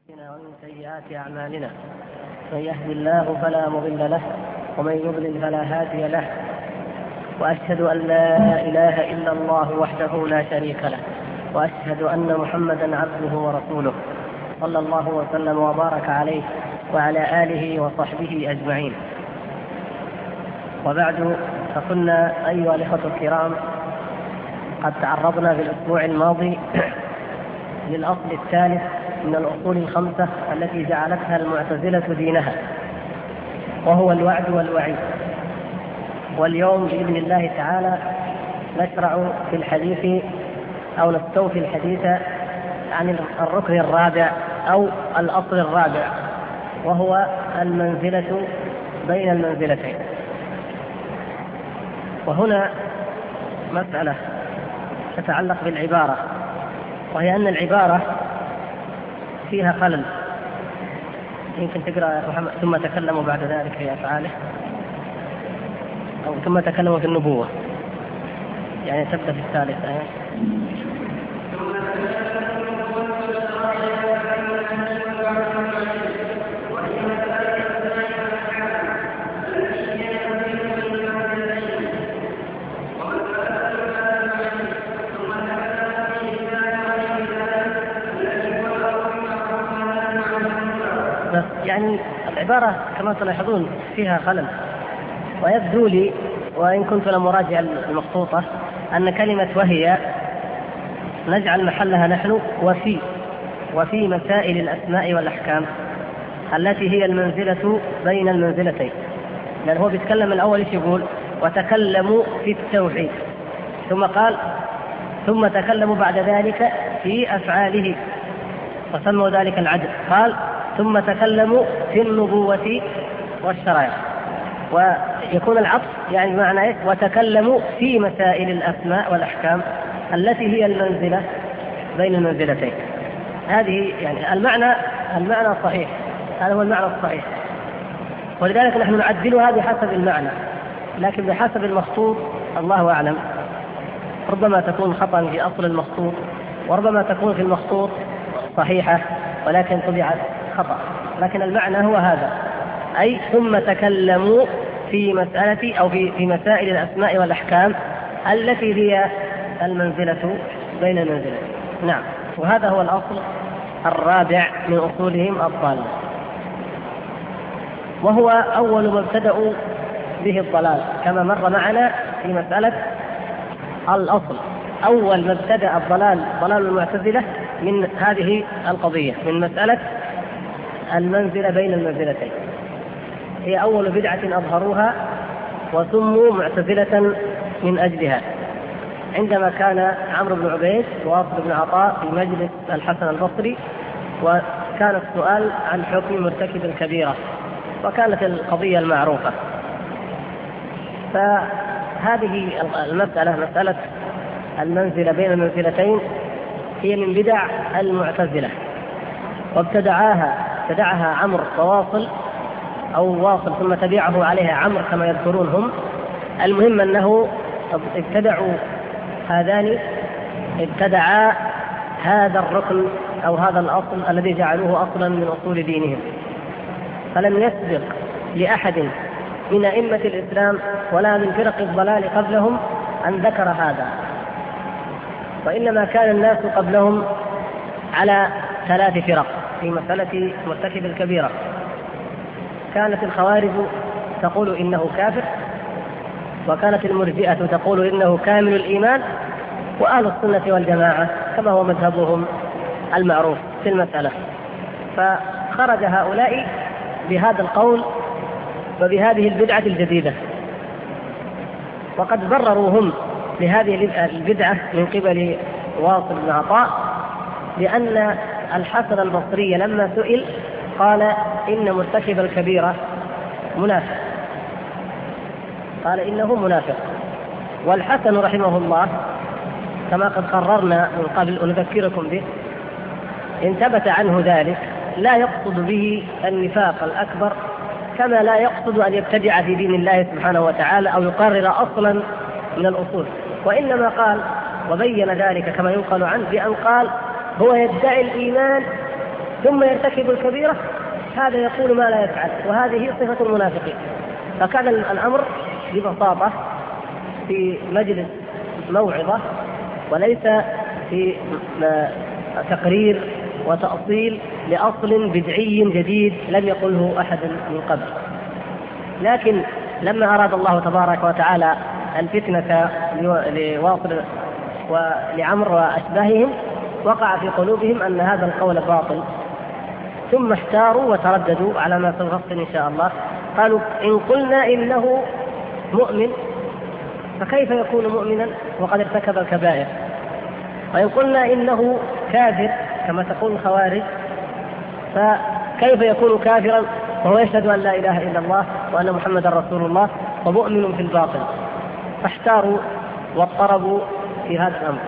ومن سيئات أعمالنا من يهد الله فلا مضل له ومن يضلل فلا هادي له، وأشهد أن لا إله إلا الله وحده لا شريك له، وأشهد أن محمدا عبده ورسوله صلى الله وسلم وبارك عليه وعلى آله وصحبه أجمعين. وبعد، فكنا أيها الإخوة الكرام قد تعرضنا في الأسبوع الماضي للأصل الثالث من الأصول الخمسة التي جعلتها المعتزلة دينها، وهو الوعد والوعيد. واليوم بإذن الله تعالى نشرع في الحديث أو نستوفي الحديث عن الركن الرابع أو الأصل الرابع، وهو المنزلة بين المنزلتين. وهنا مسألة تتعلق بالعبارة، وهي أن العبارة فيها خلل. يمكن تقرأ يا محمد: ثم تكلموا بعد ذلك في أفعاله، أو ثم تكلموا في النبوة، يعني تبدأ في الثالثة. يعني العبارة كما تلاحظون فيها خلل، ويبدو لي وإن كنت لم أراجع المخطوطة أن كلمة وهي نجعل محلها نحن وفي مسائل الأسماء والأحكام التي هي المنزلة بين المنزلتين. لأن هو بيتكلم الأول إيش يقول؟ وتكلموا في التوحيد، ثم قال ثم تكلموا بعد ذلك في أفعاله وسموا ذلك العدل، قال ثم تكلموا في النبوة والشرائع. ويكون العطف يعني معنى إيه؟ وتكلموا في مسائل الأسماء والأحكام التي هي المنزلة بين المنزلتين. هذه يعني المعنى الصحيح، هذا هو المعنى الصحيح. ولذلك نحن نعدلها بحسب المعنى، لكن بحسب المخطوط الله أعلم. ربما تكون خطأ في أصل المخطوط، وربما تكون في المخطوط صحيحة ولكن طبعت خطأ، لكن المعنى هو هذا، أي ثم تكلموا في مسألة أو في مسائل الأسماء والأحكام التي هي المنزلة بين المنزلتين. نعم، وهذا هو الأصل الرابع من أصولهم الضالة، وهو أول ما ابتدأوا به الضلال، كما مر معنا في مسألة الأصل. أول ما ابتدأ الضلال ضلال المعتزلة من هذه القضية، من مسألة المنزلة بين المنزلتين. هي أول بدعة أظهروها وسموا معتزلة من أجلها، عندما كان عمرو بن عبيد وواصل بن عطاء في مجلس الحسن البصري، وكان السؤال عن حكم مرتكب الكبيرة، وكانت القضية المعروفة. فهذه المسألة، مسألة المنزلة بين المنزلتين، هي من بدع المعتزلة، وابتدعها عمرو وواصل، أو واصل ثم تبعه عليها عمرو كما يذكرون هم. المهم أنه ابتدعا هذا الركن أو هذا الأصل الذي جعلوه أصلا من أصول دينهم. فلم يسبق لأحد من أئمة الإسلام ولا من فرق الضلال قبلهم أن ذكر هذا، وإنما كان الناس قبلهم على 3 فرق في مسألة مرتكب الكبيرة. كانت الخوارج تقول إنه كافر، وكانت المرجئة تقول إنه كامل الإيمان، وأهل السنة والجماعة كما هو مذهبهم المعروف في المسألة. فخرج هؤلاء بهذا القول وبهذه البدعة الجديدة، وقد برروا هم لهذه البدعة من قبل واصل بن عطاء لأن الحسن البصري لما سئل قال إن مرتكب الكبيرة منافق، قال إنه منافق. والحسن رحمه الله كما قد قررنا من قبل ونذكركم به، إن ثبت عنه ذلك لا يقصد به النفاق الأكبر، كما لا يقصد أن يبتدع في دين الله سبحانه وتعالى أو يقرر أصلا من الأصول، وإنما قال وبين ذلك كما ينقل عنه بأن قال هو يدعي الإيمان ثم يرتكب الكبيرة، هذا يقول ما لا يفعل، وهذه صفة المنافقين. فكان الأمر ببساطة في مجلس موعظة، وليس في تقرير وتأصيل لأصل بدعي جديد لم يقله أحد من قبل. لكن لما أراد الله تبارك وتعالى الفتنة لواصل ولعمر وأشباههم، وقع في قلوبهم أن هذا القول باطل، ثم احتاروا وترددوا على ما سنفصل إن شاء الله. قالوا إن قلنا إنه مؤمن فكيف يكون مؤمنا وقد ارتكب الكبائر؟ وإن قلنا إنه كافر كما تقول الخوارج فكيف يكون كافرا وهو يشهد أن لا إله إلا الله وأن محمدا رسول الله ومؤمن في الباطل؟ فاحتاروا واضطربوا في هذا الأمر.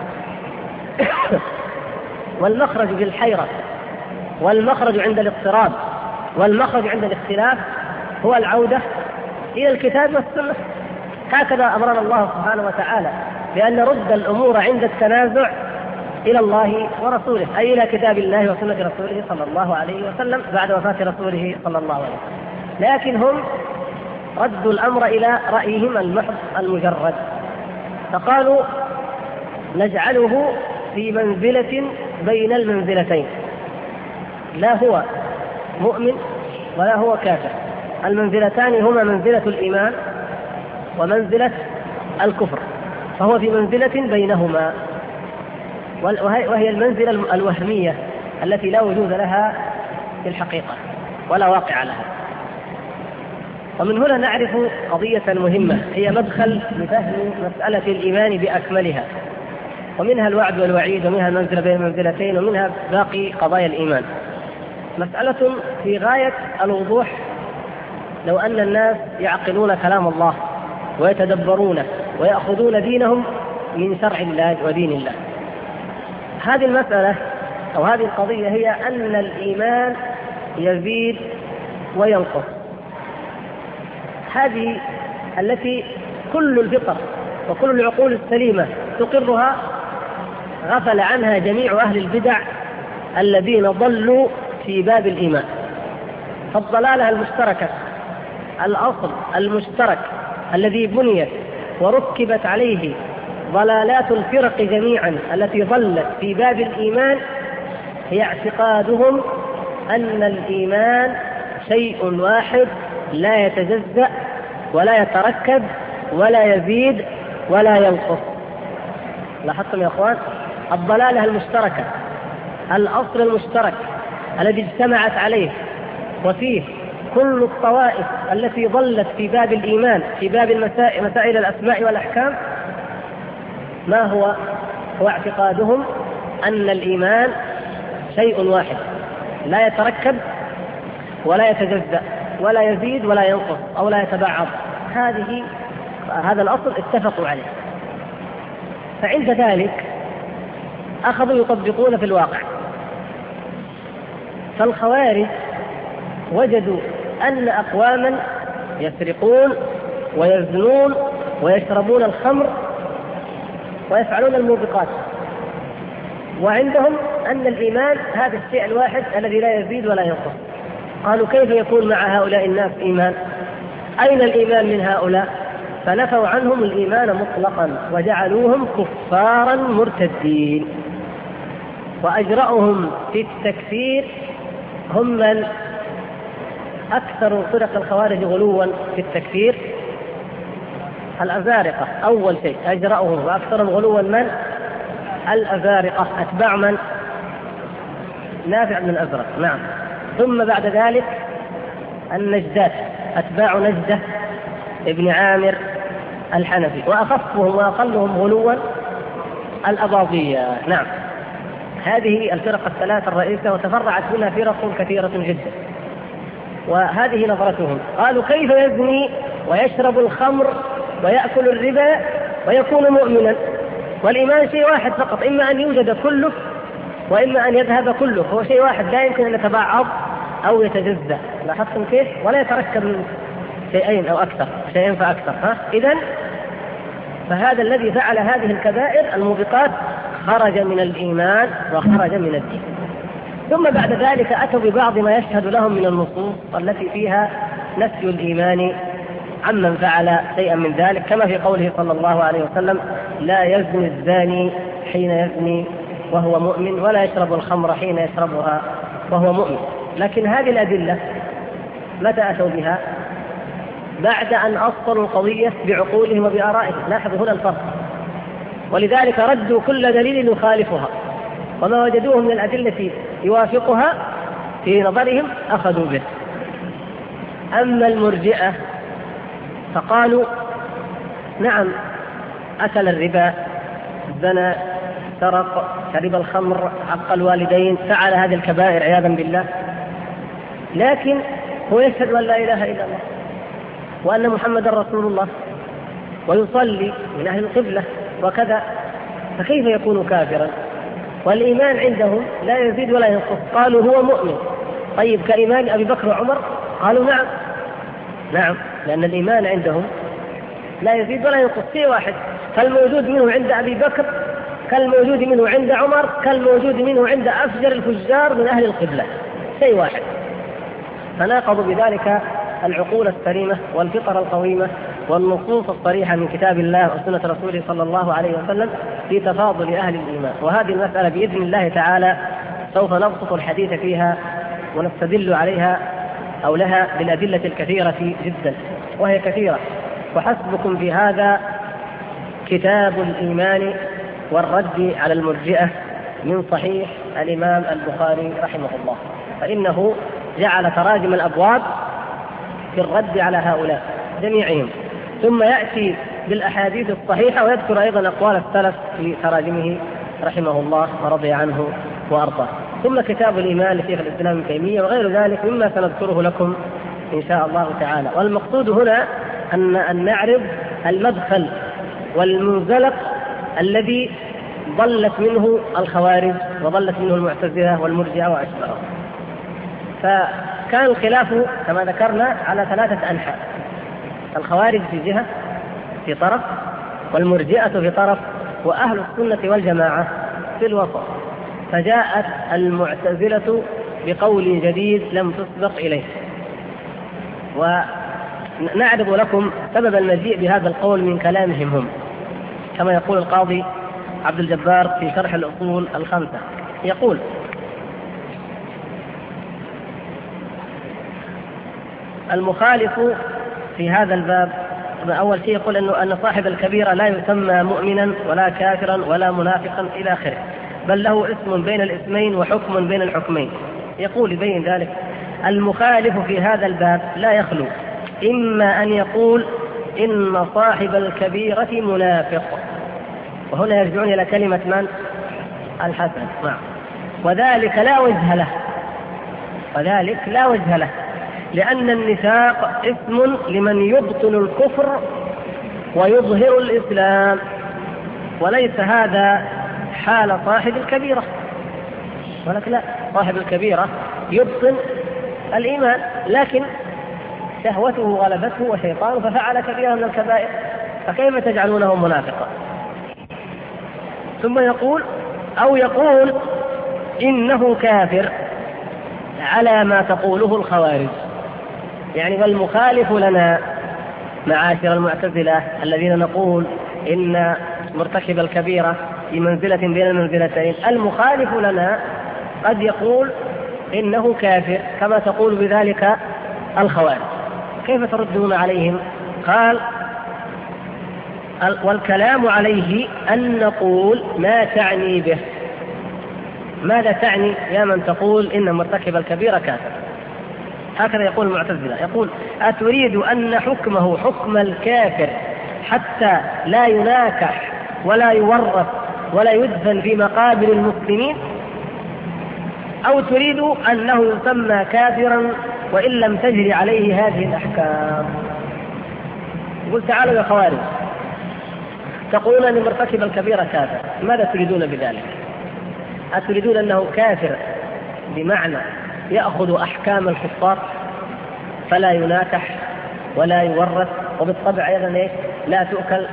والمخرج بالحيرة، والمخرج عند الاضطراب، والمخرج عند الاختلاف هو العودة إلى الكتاب والسنة. هكذا أمرنا الله سبحانه وتعالى بأن نرد الأمور عند التنازع إلى الله ورسوله، أي إلى كتاب الله وسنة رسوله صلى الله عليه وسلم بعد وفاة رسوله صلى الله عليه وسلم. لكن هم ردوا الأمر إلى رأيهم المحض المجرد، فقالوا نجعله في منزلة بين المنزلتين، لا هو مؤمن ولا هو كافر. المنزلتان هما منزلة الإيمان ومنزلة الكفر، فهو في منزلة بينهما، وهي المنزلة الوهمية التي لا وجود لها في الحقيقة ولا واقع لها. ومن هنا نعرف قضية مهمة هي مدخل لفهم مسألة الإيمان بأكملها، ومنها الوعد والوعيد، ومنها المنزلة بين المنزلتين، ومنها باقي قضايا الإيمان. مسألة في غاية الوضوح لو أن الناس يعقلون كلام الله ويتدبرونه ويأخذون دينهم من شرع الله ودين الله. هذه المسألة أو هذه القضية هي أن الإيمان يزيد وينقص، هذه التي كل الفطر وكل العقول السليمة تقرها، غفل عنها جميع أهل البدع الذين ضلوا في باب الإيمان. فالضلالة المشتركة، الأصل المشترك الذي بنيت وركبت عليه ضلالات الفرق جميعا التي ضلت في باب الإيمان، هي اعتقادهم أن الإيمان شيء واحد لا يتجزأ ولا يتركب ولا يزيد ولا ينقص. لاحظتم يا أخوان؟ الضلالة المشتركة، الأصل المشترك الذي اجتمعت عليه وفيه كل الطوائف التي ضلت في باب الإيمان في باب مسائل الأسماء والأحكام، ما هو؟ هو اعتقادهم أن الإيمان شيء واحد لا يتركب ولا يتجزأ ولا يزيد ولا ينقص أو لا يتبعض. هذا الأصل اتفقوا عليه. فعند ذلك أخذوا يطبقون في الواقع. فالخوارج وجدوا أن أقواما يسرقون ويزنون ويشربون الخمر ويفعلون الموبقات، وعندهم أن الإيمان هذا الشيء الواحد الذي لا يزيد ولا ينقص. قالوا كيف يكون مع هؤلاء الناس إيمان؟ أين الإيمان من هؤلاء؟ فنفوا عنهم الإيمان مطلقا وجعلوهم كفارا مرتدين. وأجرأهم في التكفير هم من أكثر فرق الخوارج غلوا في التكفير، الأزارقة. أول شيء أجرأهم وأكثرهم غلوا من؟ الأزارقة، أتباع من؟ نافع بن الأزرق، نعم. ثم بعد ذلك النجدات، أتباع نجدة ابن عامر الحنفي. وأخفهم وأقلهم غلوا الأباضية، نعم. هذه الفرق الثلاث الرئيسة، وتفرعت منها فرق كثيرة جدا. وهذه نظرتهم. قالوا كيف يزني ويشرب الخمر ويأكل الربا ويكون مؤمنا؟ والإيمان شيء واحد فقط، إما أن يوجد كله وإما أن يذهب كله، هو شيء واحد لا يمكن أن يتبعض أو يتجزأ. لاحظتم كيف؟ ولا يتركب من شيئين أو أكثر، شيئين فأكثر. إذن فهذا الذي فعل هذه الكبائر الموبقات خرج من الإيمان وخرج من الدين. ثم بعد ذلك أتوا ببعض ما يشهد لهم من النصوص التي فيها نفي الإيمان عمن فعل شيئا من ذلك، كما في قوله صلى الله عليه وسلم: لا يزني الزاني حين يزني وهو مؤمن، ولا يشرب الخمر حين يشربها وهو مؤمن. لكن هذه الأدلة متى أتوا بها؟ بعد أن أصلوا القضية بعقولهم وبآرائهم. لاحظوا هنا الفرق. ولذلك ردوا كل دليل يخالفها، وما وجدوه من الأدلة يوافقها في نظرهم أخذوا به. أما المرجئة فقالوا: نعم، أكل الربا، زنى، سرق، شرب الخمر، عق الوالدين، فعل هذه الكبائر عياذا بالله، لكن هو يشهد أن لا إله إلا الله وأن محمد رسول الله ويصلي من أهل القبلة وكذا، فكيف يكون كافرا؟ والإيمان عندهم لا يزيد ولا ينقص. قالوا هو مؤمن. طيب كإيمان أبي بكر وعمر؟ قالوا نعم، نعم، لأن الإيمان عندهم لا يزيد ولا ينقص، شيء واحد، كالموجود منه عند أبي بكر، كالموجود منه عند عمر، كالموجود منه عند أفجر الفجار من أهل القبلة، شيء واحد. فناقضوا بذلك العقول السليمة والفطر القويمة والنصوص الصريحة من كتاب الله وسنة رسوله صلى الله عليه وسلم في تفاضل أهل الإيمان. وهذه المسألة بإذن الله تعالى سوف نبسط الحديث فيها ونستدل عليها أو لها بالأدلة الكثيرة جدا، وهي كثيرة، وحسبكم في هذا كتاب الإيمان والرد على المرجئة من صحيح الإمام البخاري رحمه الله، فإنه جعل تراجم الأبواب في الرد على هؤلاء جميعهم، ثم يأتي بالأحاديث الصحيحة ويذكر أيضا أقوال السلف في تراجمه رحمه الله ورضي عنه وأرضاه، ثم كتاب الإيمان لشيخ الإسلام ابن تيمية وغير ذلك مما سنذكره لكم إن شاء الله تعالى. والمقصود هنا أن نعرض المدخل والمنزلق الذي ضلت منه الخوارج وضلت منه المعتزلة والمرجئة وأشباههم. فكان الخلاف كما ذكرنا على 3 أنحاء: الخوارج في جهة في طرف، والمرجئة في طرف، وأهل السنة والجماعة في الوسط. فجاءت المعتزلة بقول جديد لم تسبق إليه، ونعرض لكم سبب المجيء بهذا القول من كلامهم هم، كما يقول القاضي عبد الجبار في شرح الأصول الخمسة، يقول: المخالف في هذا الباب أول شيء يقول أن صاحب الكبيرة لا يسمى مؤمنا ولا كافرا ولا منافقا إلى آخره، بل له اسم بين الاسمين وحكم بين الحكمين. يقول يبين ذلك: المخالف في هذا الباب لا يخلو إما أن يقول إن صاحب الكبيرة منافق، وهنا يرجعون إلى كلمة من؟ الحسن، وذلك لا وجه له، وذلك لا وجه له، لأن النفاق اسم لمن يبطل الكفر ويظهر الإسلام، وليس هذا حال صاحب الكبيرة. ولكن لا، صاحب الكبيرة يبطل الإيمان، لكن شهوته غلبته وشيطانه ففعل كبيرا من الكبائر، فكيف تجعلونه منافقا؟ ثم يقول: أو يقول إنه كافر على ما تقوله الخوارج. يعني والمخالف لنا معاشر المعتزلة الذين نقول إن مرتكب الكبيرة في منزلة بين المنزلتين، المخالف لنا قد يقول إنه كافر كما تقول بذلك الخوارج. كيف تردون عليهم؟ قال: والكلام عليه أن نقول ما تعني به. ماذا تعني يا من تقول إن مرتكب الكبيرة كافر؟ هكذا يقول المعتزلة، يقول: أتريد أن حكمه حكم الكافر حتى لا يناكح ولا يورث ولا يدفن في مقابر المسلمين، أو تريد أنه يسمى كافرا وإن لم تجري عليه هذه الأحكام؟ يقول: تعالوا يا خوارج، تقولون أن مرتكب الكبيرة كافر، ماذا تريدون بذلك؟ أتريدون أنه كافر بمعنى يأخذ أحكام الكفار فلا يناكح ولا يورث، وبالطبع أيضا لا تؤكل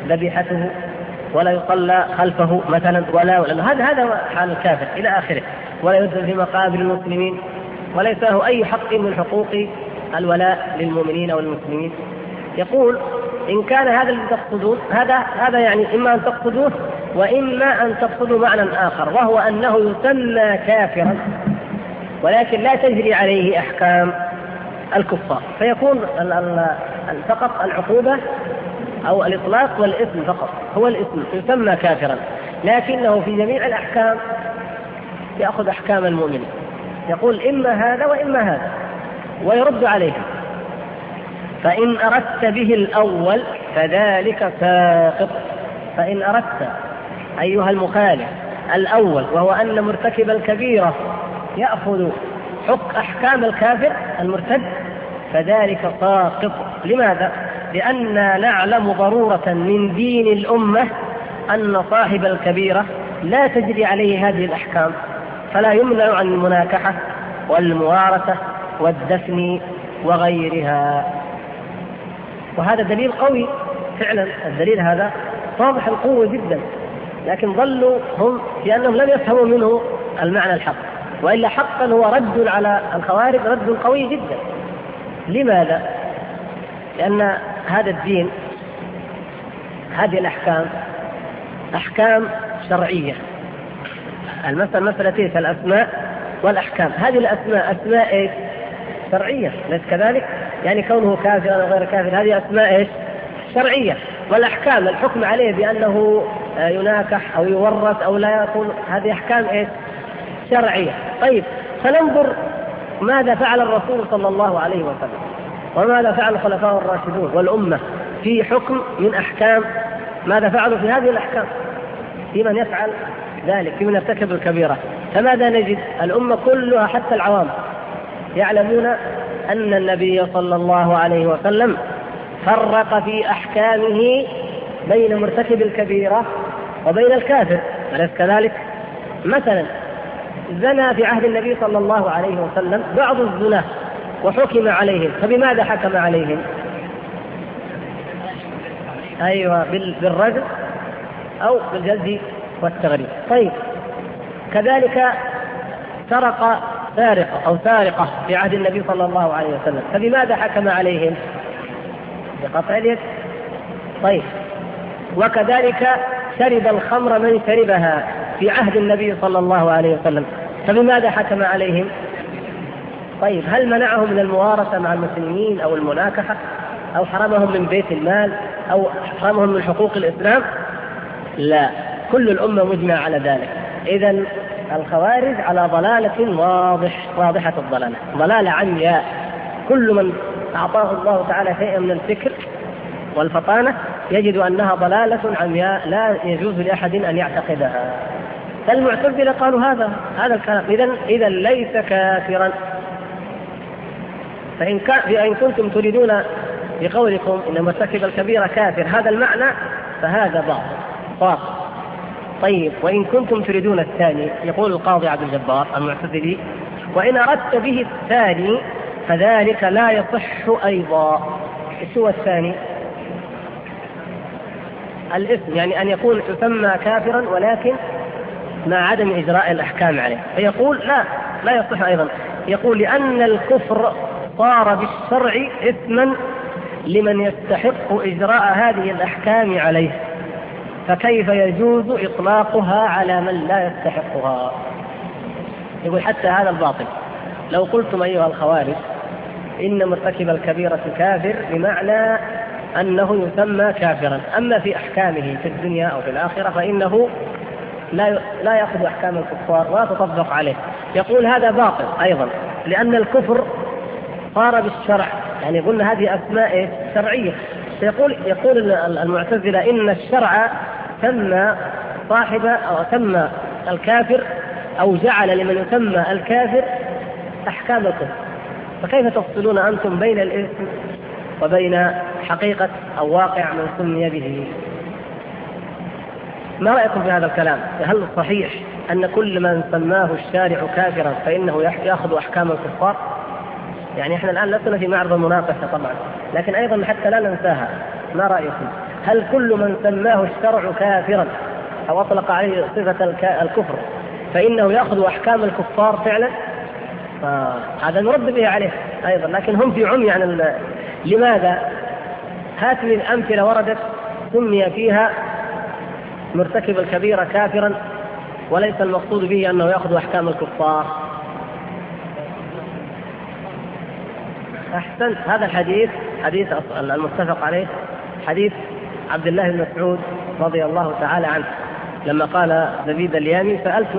ذبيحته ولا يصلى خلفه مثلا، ولا هذا حال الكافر إلى آخره. ولا يدفن في مقابر المسلمين، وليس له أي حق من حقوق الولاء للمؤمنين أو المسلمين. يقول إن كان هذا الذي تقصدون هذا يعني إما أن تقصدوه وإما أن تقصدوا معنى آخر، وهو أنه يسمى كافرا ولكن لا تجري عليه أحكام الكفار، فيكون فقط العقوبة أو الإطلاق والإثم فقط، هو الإثم يسمى كافرا، لكنه في جميع الأحكام يأخذ أحكام المؤمن. يقول إما هذا وإما هذا، ويرد عليهم. فإن أردت به الأول فذلك ساقط. فإن أردت أيها المخالف الأول، وهو أن مرتكب الكبيرة يأخذ أحكام الكافر المرتد، فذلك ساقط. لماذا؟ لأننا نعلم ضرورة من دين الأمة أن صاحب الكبيرة لا تجري عليه هذه الأحكام، فلا يمنع عن المناكحة والموارثة والدفن وغيرها. وهذا دليل قوي فعلا، الدليل هذا واضح القوة جدا، لكن ظلوا هم في أنهم لم يفهموا منه المعنى الحق، وإلا حقا هو رد على الخوارج رد قوي جدا. لماذا؟ لأن هذا الدين، هذه الأحكام أحكام شرعية. مسألتين الأسماء والأحكام. هذه الأسماء أسماء إيش؟ شرعية، ليس كذلك؟ يعني كونه كافر أو غير كافر هذه أسماء إيش؟ شرعية. والأحكام الحكم عليه بأنه يناكح أو يورث أو لا يكون، هذه أحكام إيش؟ شرعية. طيب فننظر ماذا فعل الرسول صلى الله عليه وسلم، وماذا فعل الخلفاء الراشدون والأمة في حكم من أحكام، ماذا فعلوا في هذه الأحكام في من يفعل ذلك، في من يرتكب الكبيرة. فماذا نجد؟ الأمة كلها حتى العوام يعلمون أن النبي صلى الله عليه وسلم فرق في أحكامه بين مرتكب الكبيرة وبين الكافر، أليس كذلك؟ مثلا زنى في عهد النبي صلى الله عليه وسلم بعض الزنا وحكم عليهم، فبماذا حكم عليهم؟ أيوة بالرجم أو بالجلد والتغريب. طيب كذلك سرق سارقة أو سارقة في عهد النبي صلى الله عليه وسلم، فبماذا حكم عليهم؟ بقطع اليد. طيب وكذلك شرب الخمر من شربها في عهد النبي صلى الله عليه وسلم، فبماذا حكم عليهم؟ طيب هل منعهم من الموارثة مع المسلمين أو المناكحة أو حرمهم من بيت المال أو حرمهم من حقوق الإسلام؟ لا، كل الأمة مجمع على ذلك. إذن الخوارج على ضلالة واضحة الضلالة، ضلالة عمياء. كل من أعطاه الله تعالى شيئا من الفكر والفطانة يجد أنها ضلالة عمياء لا يجوز لأحد أن يعتقدها. فالمعتزلة قالوا هذا الكلام، إذن ليس كافرا. فإن كنتم تريدون بقولكم إن مرتكب الكبيرة كافر هذا المعنى فهذا باطل. طيب وإن كنتم تريدون الثاني، يقول القاضي عبد الجبار المعتزلي: وإن أردت به الثاني فذلك لا يصح أيضا. إيش هو الثاني؟ الاسم، يعني أن يكون يسمى كافرا ولكن مع عدم إجراء الأحكام عليه. فيقول لا يصح أيضا. يقول لأن الكفر صار بالشرع إثما لمن يستحق إجراء هذه الأحكام عليه، فكيف يجوز إطلاقها على من لا يستحقها؟ يقول حتى هذا الباطل. لو قلتم أيها الخوارج إن مرتكب الكبيرة كافر بمعنى أنه يسمى كافرا، أما في أحكامه في الدنيا أو في الآخرة فإنه لا يأخذ أحكام الكفار ولا تطبق عليه. يقول هذا باطل أيضا، لأن الكفر صار بالشرع، يعني قلنا هذه أسماء شرعية. يقول المعتزلة إن الشرع سمى صاحب أو سمى الكافر أو جعل لمن يسمى الكافر أحكام الكفر، فكيف تفصلون أنتم بين الاسم وبين حقيقة أو واقع من سمي به؟ ما رأيكم في هذا الكلام؟ هل صحيح أن كل من سماه الشارع كافرا فإنه يأخذ أحكام الكفار؟ يعني احنا الآن لسنا في معرض المناقشة طبعا، لكن أيضا حتى لا ننساها، ما رأيكم؟ هل كل من سماه الشرع كافرا أو أطلق عليه صفة الكفر فإنه يأخذ أحكام الكفار فعلا، فهذا نرد به عليه أيضا. لكن هم في عمي عن لماذا؟ هات من أمثلة وردت سمي فيها مرتكب الكبيرة كافرا وليس المقصود به أنه يأخذ أحكام الكفار. أحسن. هذا الحديث حديث المتفق عليه حديث عبد الله بن مسعود رضي الله تعالى عنه لما قال زبيد اليامي: سألت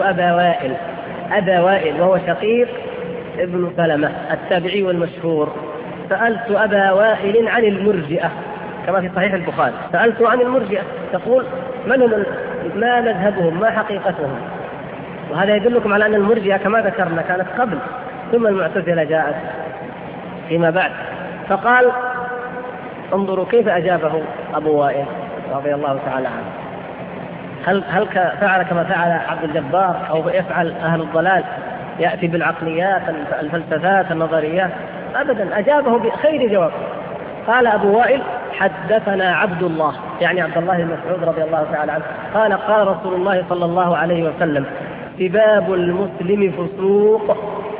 أبا وائل وهو شقيق ابن سلمة التابعي المشهور، سألت أبا وائل عن المرجئة، كما في صحيح البخاري، سألت عن المرجئة، تقول من هم، ما مذهبهم، ما حقيقتهم. وهذا يدلكم على أن المرجئة كما ذكرنا كانت قبل، ثم المعتزلة جاءت فيما بعد. فقال: انظروا كيف أجابه أبو وائل رضي الله تعالى عنه. هل فعل كما فعل عبد الجبار أو يفعل أهل الضلال، يأتي بالعقليات الفلسفات النظريات؟ أبدا، أجابه بخير جواب. قال أبو وائل: حدثنا عبد الله، يعني عبد الله بن مسعود رضي الله تعالى عنه، قال: قال رسول الله صلى الله عليه وسلم: سباب المسلم فسوق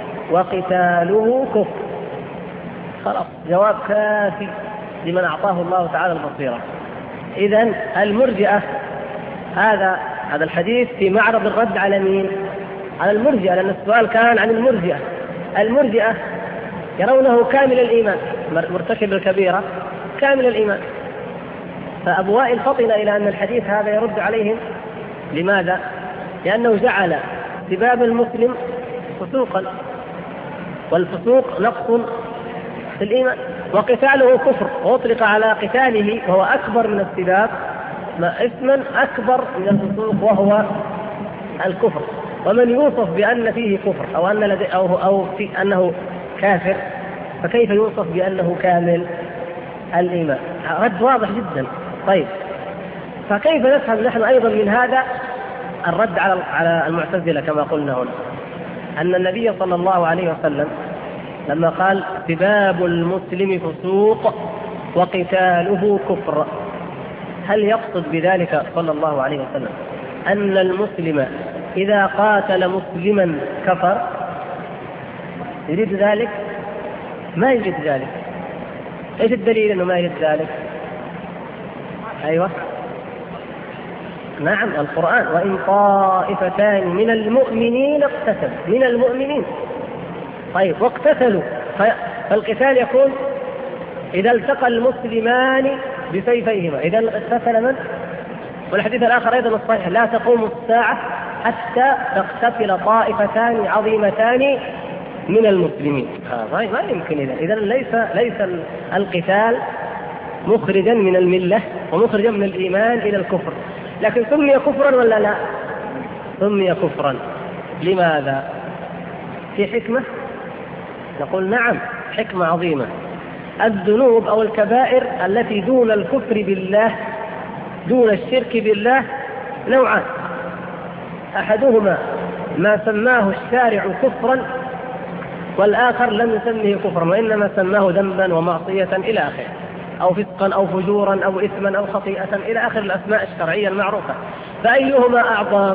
وقتاله كفر. خلاص، جواب كافي لمن أعطاه الله تعالى البصيرة. إذن المرجئة، هذا الحديث في معرض الرد على مين؟ على المرجئة، لأن السؤال كان عن المرجئة. المرجئة يرونه كامل الإيمان، مرتكب الكبيرة كامل الإيمان. فأبو وائل فطن إلى أن الحديث هذا يرد عليهم. لماذا؟ لأنه جعل سباب المسلم فسوقا، والفسوق نقص في الإيمان، وقتاله كفر، وأطلق على قتاله وهو أكبر من السباب إثما أكبر من الفسوق وهو الكفر. ومن يوصف بأن فيه كفر أو في أنه كافر، فكيف يوصف بأنه كامل الإيمان؟ رد واضح جدا. طيب، فكيف نفهم نحن أيضا من هذا الرد على المعتزلة كما قلنا هنا؟ أن النبي صلى الله عليه وسلم لما قال: سباب المسلم فسوق وقتاله كفر، هل يقصد بذلك صلى الله عليه وسلم أن المسلم إذا قاتل مسلما كفر؟ يريد ذلك؟ ما يريد ذلك. ايش الدليل انه ما يريد ذلك؟ ايوه، نعم، القرآن: وإن طائفتان من المؤمنين اقتتلوا، من المؤمنين. طيب، واقتتلوا، فالقتال يكون إذا التقى المسلمان بسيفيهما. إذا اقتتل من؟ والحديث الآخر أيضا الصحيح: لا تقوم الساعة حتى تقتتل طائفتان عظيمتان من المسلمين. ما يمكن. إذا ليس القتال مخرجا من الملة ومخرجا من الإيمان إلى الكفر. لكن سمي كفرا ولا لا؟ سمي كفرا. لماذا؟ في حكمة؟ نقول نعم، حكمة عظيمة. الذنوب أو الكبائر التي دون الكفر بالله، دون الشرك بالله، نوعان: أحدهما ما سماه الشارع كفرا، والآخر لم يسميه كفرا وإنما سماه ذنبا ومعصية إلى آخره، أو فسقا أو فجورا أو إثما أو خطيئة إلى آخر الأسماء الشرعية المعروفة. فأيهما أعظم؟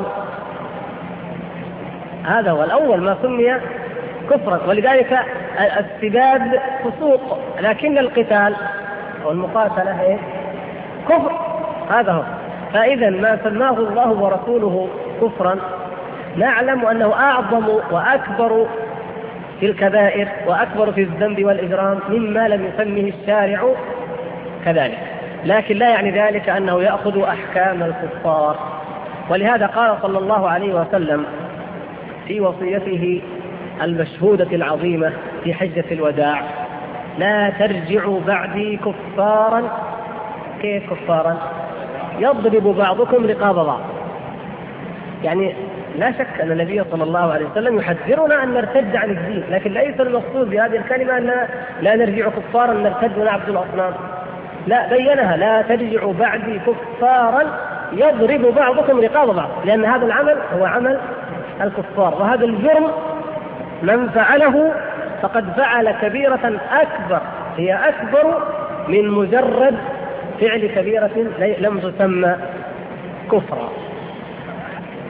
هذا هو الأول، ما سمي كفرا. ولذلك السباب فسوق، لكن القتال والمقاتلة إيه؟ كفر. هذا هو. فإذا ما سماه الله ورسوله كفرا نعلم أنه أعظم وأكبر في الكبائر وأكبر في الذنب والإجرام مما لم يسمه الشارع كذلك. لكن لا يعني ذلك أنه يأخذ أحكام الكفار. ولهذا قال صلى الله عليه وسلم في وصيته المشهودة العظيمة في حجة الوداع: لا ترجعوا بعدي كفارا. كيف كفارا؟ يضرب بعضكم رقاب بعض. يعني لا شك أن النبي صلى الله عليه وسلم يحذرنا أن نرتد عن الدين، لكن ليس المقصود بهذه الكلمة أن لا نرجع كفارا نرتد ونعبد الأصنام. لا، بينها: لا ترجعوا بعدي كفارا يضرب بعضكم رقاب بعض، لأن هذا العمل هو عمل الكفار، وهذا الجرم من فعله فقد فعل كبيرة أكبر، هي أكبر من مجرد فعل كبيرة لم تسمى كفرا.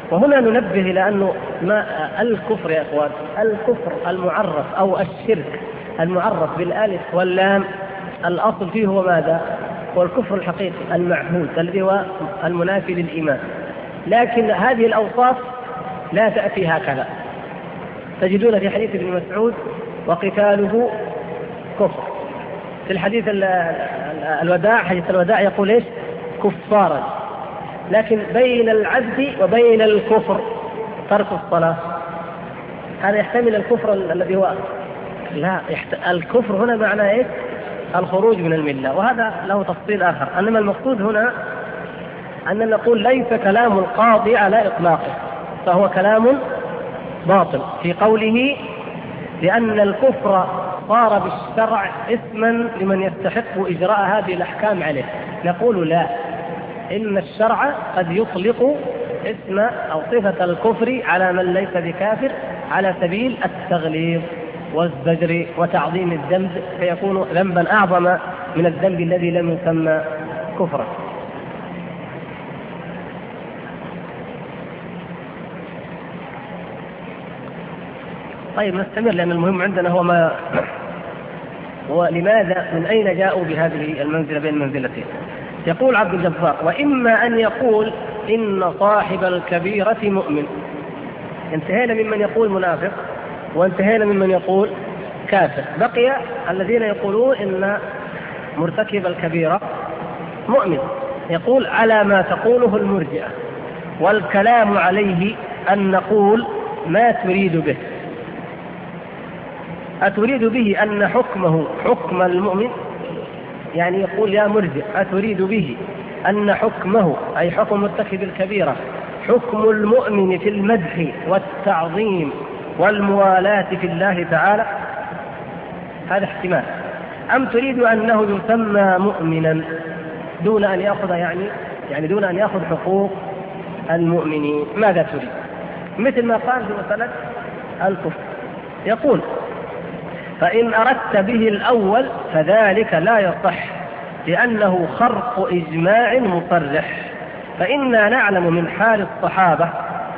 وهنا ننبه إلى أنه ما الكفر يا إخوان، الكفر المعرف أو الشرك المعرف بالألف واللام الأصل فيه هو ماذا؟ هو الكفر الحقيقي المعهود الذي هو المنافي للإيمان. لكن هذه الأوصاف لا تأتي هكذا. تجدون في حديث ابن مسعود وقتاله كفر، في الحديث الوداع حديث الوداع يقول إيش؟ كفارا. لكن بين العبد وبين الكفر ترك الصلاة، هذا يحتمل الكفر الذي هو لا الكفر هنا معناه إيه؟ الخروج من الملة، وهذا له تفصيل آخر. أنما المقصود هنا أن نقول ليس كلام القاضي على إطلاقه، فهو كلام باطل في قوله لأن الكفر صار بالشرع اسما لمن يستحق إجراء هذه الأحكام عليه. نقول لا، إن الشرع قد يطلق اسم أو صفة الكفر على من ليس بكافر على سبيل التغليظ والزجر وتعظيم الذنب، فيكون ذنبا أعظم من الذنب الذي لم يسمى كفرا. طيب نستمر، لأن المهم عندنا هو لماذا من أين جاءوا بهذه المنزلة بين المنزلتين. يقول عبد الجبار: وإما أن يقول إن صاحب الكبيرة مؤمن. انتهينا ممن يقول منافق وانتهينا ممن يقول كافر، بقي الذين يقولون إن مرتكب الكبيرة مؤمن. يقول على ما تقوله المرجئة، والكلام عليه أن نقول ما تريد به. أتريد به أن حكمه حكم المؤمن؟ يعني يقول يا مرجئ أتريد به أن حكمه أي حكم مرتكب الكبيرة حكم المؤمن في المدح والتعظيم والموالاة في الله تعالى؟ هذا احتمال. أم تريد أنه يسمى مؤمنا دون أن يأخذ يعني دون أن يأخذ حقوق المؤمنين؟ ماذا تريد؟ مثل ما قال في مسألة الكفر، يقول: فإن أردت به الأول فذلك لا يصح لأنه خرق إجماع مصرح، فإنا نعلم من حال الصحابة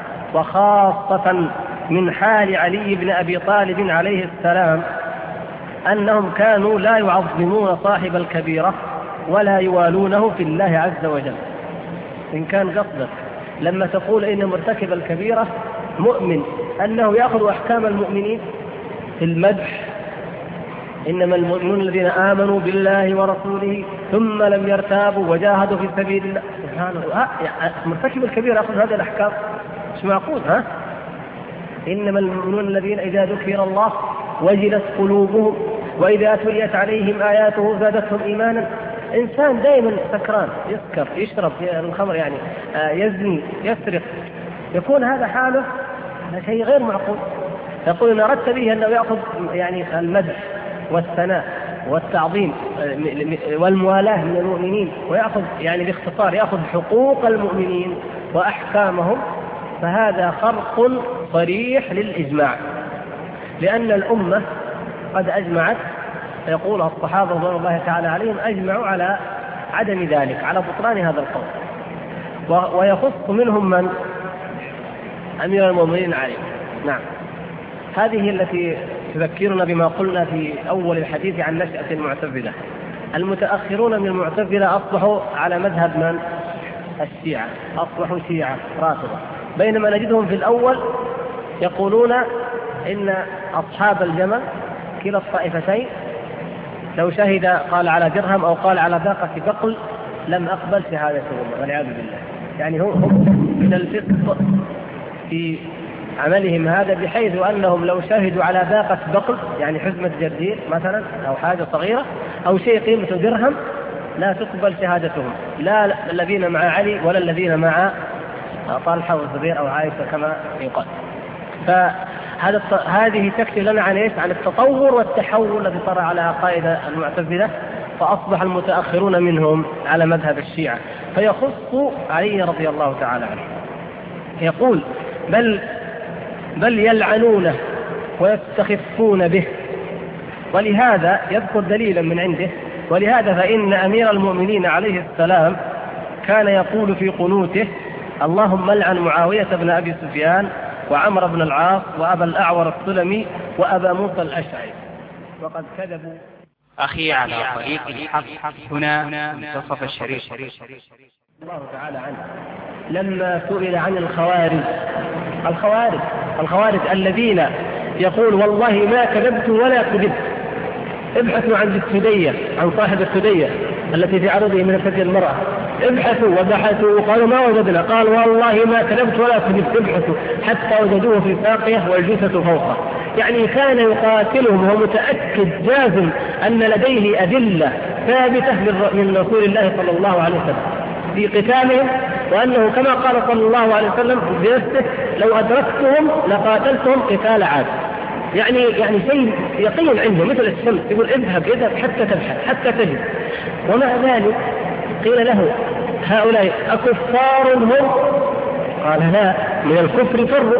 وخاصة من حال علي بن أبي طالب عليه السلام أنهم كانوا لا يعظمون صاحب الكبيرة ولا يوالونه في الله عز وجل. إن كان قصدك لما تقول إن مرتكب الكبيرة مؤمن أنه يأخذ أحكام المؤمنين في المدح، إنما المؤمنون الذين آمنوا بالله ورسوله ثم لم يرتابوا وجاهدوا في سبيل الله، سبحانه مرتكب الكبيرة يأخذ هذه الأحكام؟ مش معقول. إنما المؤمنون الذين إذا ذكر الله وجلت قلوبهم وإذا تليت عليهم آياته زادتهم إيمانا. إنسان دائما سكران، يسكر، يشرب الخمر، يزني، يسرق، يكون هذا حاله شيء غير معقول. يقول إن أردت به أنه يأخذ المدح والثناء والتعظيم والموالاة من المؤمنين، ويأخذ باختصار يأخذ حقوق المؤمنين وأحكامهم، فهذا خرق صريح للإجماع، لأن الأمة قد أجمعت، يقول الصحابة رضوان الله تعالى عليهم أجمعوا على عدم ذلك، على بطلان هذا القول، ويخص منهم من؟ أمير المؤمنين علي. نعم، هذه التي تذكرنا بما قلنا في أول الحديث عن نشأة المعتزلة. المتأخرون من المعتزلة أصبحوا على مذهب من؟ الشيعة، أصبحوا شيعة رافضة، بينما نجدهم في الأول يقولون إن أصحاب الجمل كلا الطائفتين لو شهد قال على درهم أو قال على باقة بقل لم أقبل شهادتهم، والعياذ بالله. هم من الفسق في عملهم هذا، بحيث أنهم لو شهدوا على باقة بقل حزمة جرجير مثلا أو حاجة صغيرة أو شيء قيمته درهم لا تقبل شهادتهم، لا الذين مع علي ولا الذين مع طلحة والزبير أو عائشة كما يقال. هذه تكفي لنا عن التطور والتحول الذي طرأ على عقائد المعتزلة، فأصبح المتأخرون منهم على مذهب الشيعة، فيخص علي رضي الله تعالى عنه. يقول: بل يلعنونه ويستخفون به. ولهذا يذكر دليلا من عنده: ولهذا فإن أمير المؤمنين عليه السلام كان يقول في قنوته: اللهم لعن معاوية بن أبي سفيان وعمر بن العاص وأبا الأعور السلمي وأبا موسى الأشعري وقد كذبوا. أخي على طريق الحق هنا منتصف الشريف الله تعالى عنه لما سئل عن الخوارج الذين يقول والله ما كذبت ولا كذبت. ابحثوا عن السدية، عن صاحب السدية التي في عرضه من فتي المرأة، ابحثوا وبحثوا وقالوا ما وجدنا، قال والله ما كذبت ولا كذبت. ابحثوا حتى وجدوه في ساقيه والجثة فوقه. يعني كان يقاتلهم ومتأكد جازم أن لديه أدلة ثابتة من رسول الله صلى الله عليه وسلم في قتالهم، وأنه كما قال صلى الله عليه وسلم بنفسه لو أدركتهم لقاتلتهم قتال عاد. يعني شيء يقين عنده مثل الشمس، يقول اذهب حتى تبحث حتى تجد. ومع ذلك قيل له هؤلاء أكفار هم؟ قال لا، من الكفر فروا.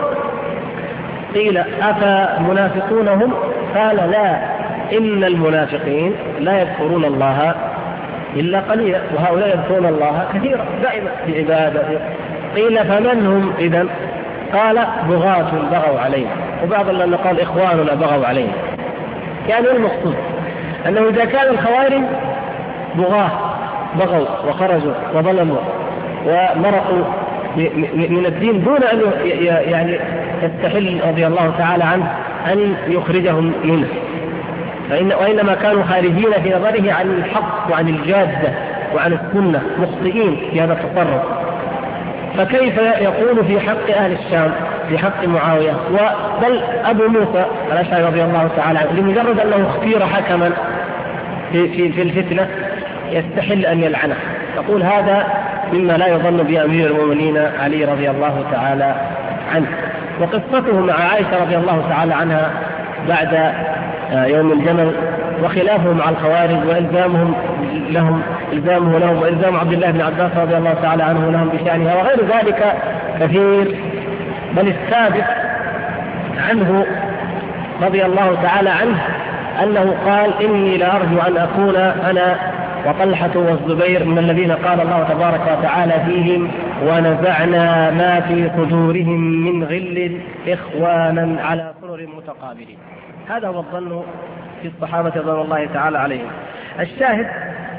قيل أفمنافقون هم؟ قال لا، إن المنافقين لا يذكرون الله إلا قليلا وهؤلاء يذكرون الله كثيرا دائما بعبادة. قيل فمن هم إذن؟ قال بغاة بغوا علينا، وبعض الذين قال إخواننا بغوا علينا. يعني المقصود أنه إذا كان الخوارج بغاة بغوا وخرجوا وظلموا ومرقوا من الدين دون أن يعني يستحل رضي الله تعالى عنه أن يخرجهم منه، وإنما كانوا خارجين في نظره عن الحق وعن الجادة وعن السنة، مخطئين في هذا التصرف. فكيف يقول في حق أهل الشام في حق معاوية بل أبو موسى الأشعري رضي الله تعالى عنه لمجرد أنه اختير حكما في الفتنة يستحل أن يلعنه؟ يقول هذا مما لا يظن بأمير المؤمنين علي رضي الله تعالى عنه. وقصته مع عائشة رضي الله تعالى عنها بعد يوم الجمل وخلافه مع الخوارج وإلزامه لهم وإلزام عبد الله بن عباس رضي الله تعالى عنه لهم بشأنها وغير ذلك كثير. بل الثابت عنه رضي الله تعالى عنه أنه قال إني لأرجو أن أكون أنا وطلحة والزبير من الذين قال الله تبارك وتعالى فيهم ونزعنا ما في صدورهم من غل إخوانا على سرر متقابلين. هذا هو الظن في الصحابة رضي الله تعالى عليهم. الشاهد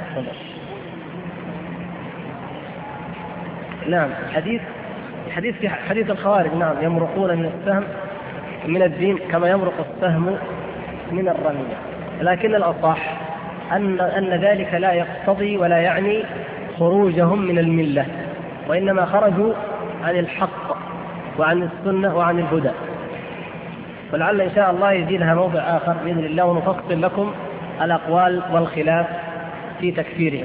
نعم حديث الخوارج نعم يمرقون من السهم من الدين كما يمرق السهم من الرمية، لكن الأصح أن ذلك لا يقتضي ولا يعني خروجهم من الملة، وإنما خرجوا عن الحق وعن السنة وعن الهدى. ولعل إن شاء الله يجي لها موضع آخر بإذن الله ونفصل لكم الأقوال والخلاف في تكفيرهم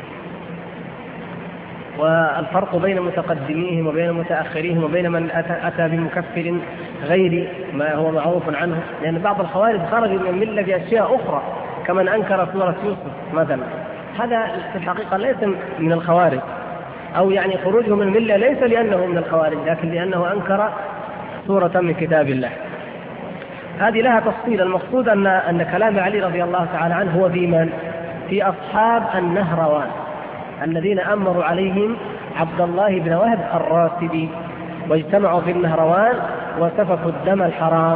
والفرق بين متقدميهم وبين متأخريهم وبين من أتى بمكفر غير ما هو معروف عنه، لأن بعض الخوارج خرجوا من الملة بأشياء أخرى كمن أنكر سورة يوسف مثلا. هذا في الحقيقة ليس من الخوارج، أو يعني خروجه من الملة ليس لأنه من الخوارج لكن لأنه أنكر سورة من كتاب الله. هذه لها تفصيل. المقصود أن كلام علي رضي الله تعالى عنه هو في من؟ في أصحاب النهروان الذين أمروا عليهم عبد الله بن وهب الراسبي، واجتمعوا في النهروان وسفكوا الدم الحرام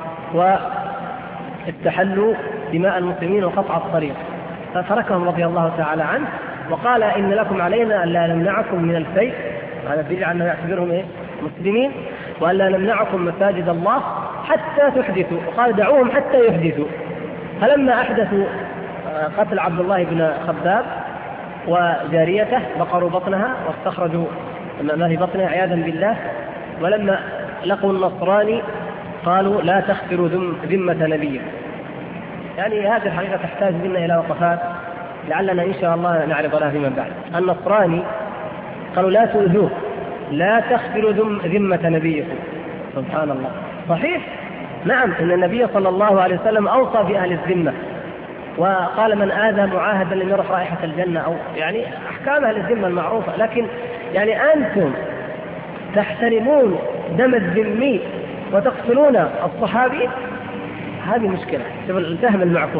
واستحلوا دماء المسلمين وقطع الطريق، فتركهم رضي الله تعالى عنه وقال إن لكم علينا ألا نمنعكم من الفيء، هذا دليل أنه يعتبرهم مسلمين، وألا نمنعكم مساجد الله حتى تحدثوا، وقال دعوهم حتى يحدثوا. فلما أحدثوا قتل عبد الله بن خباب وجاريته بقروا بطنها واستخرجوا ما في بطنها عياذا بالله، ولما لقوا النصراني قالوا لا تخفروا ذمة نبيكم. يعني هذه الحقيقة تحتاج منا إلى وقفات لعلنا إن شاء الله نعرض لها فيما بعد. النصراني قالوا لا تؤذوه، لا تخفروا ذمة نبيكم. سبحان الله، صحيح نعم إن النبي صلى الله عليه وسلم أوصى بأهل الذمة وقال من آذى معاهدا لم يرح رائحة الجنة، أو يعني أحكام أهل الذمة المعروفة. لكن يعني أنتم تحترمون دم الذمي وتقتلون الصحابي، هذه مشكلة. شوف الفهم المعكوس.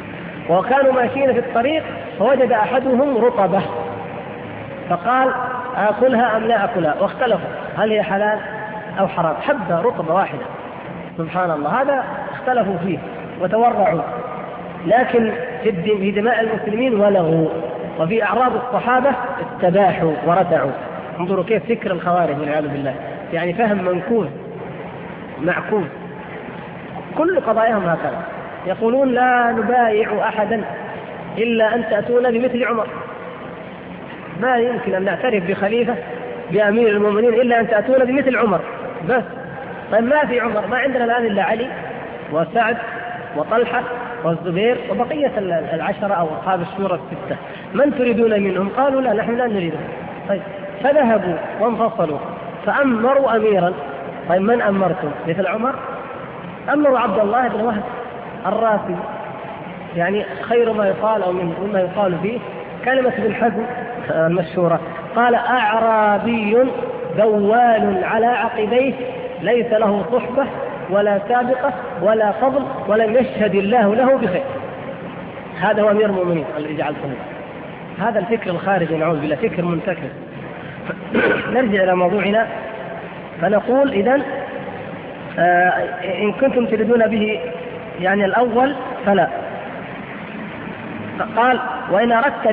وكانوا ماشيين في الطريق فوجد أحدهم رطبة فقال آكلها أم لا آكلها، واختلفوا هل هي حلال أو حرام، حبة رطبة واحدة سبحان الله، هذا اختلفوا فيه وتورعوا. لكن في دماء المسلمين ولغوا، وفي أعراض الصحابة استباحوا ورتعوا. انظروا كيف فكر الخوارج والعياذ بالله، يعني فهم منكوس معكوس، كل قضاياهم هكذا. يقولون لا نبايع أحدا إلا أن تأتون بمثل عمر، ما يمكن أن نعترف بخليفة بأمير المؤمنين إلا أن تأتون بمثل عمر بس. طيب ما في عمر، ما عندنا الآن إلا علي وسعد وطلحة والزبير وبقية العشرة أو أصحاب الشورى الستة، من تريدون منهم؟ قالوا لا نحن لا نريدهم. طيب فذهبوا وانفصلوا فأمروا أميرا. طيب من أمرتم؟ مثل عمر؟ أمروا عبد الله بن وهب الراسي، يعني خير ما يقال أو مما يقال فيه كلمة ابن حزم المشهورة، قال أعرابي دوال على عقبيه ليس له صحبة ولا سابقة ولا فضل ولم يشهد الله له بخير. هذا هو أمير المؤمنين الذي جعلته. هذا الفكر الخارجي نعوذ بالله فكر منتكس. نرجع إلى موضوعنا فنقول إذن إن كنتم تريدون به يعني الأول فلا. قال وإن أردت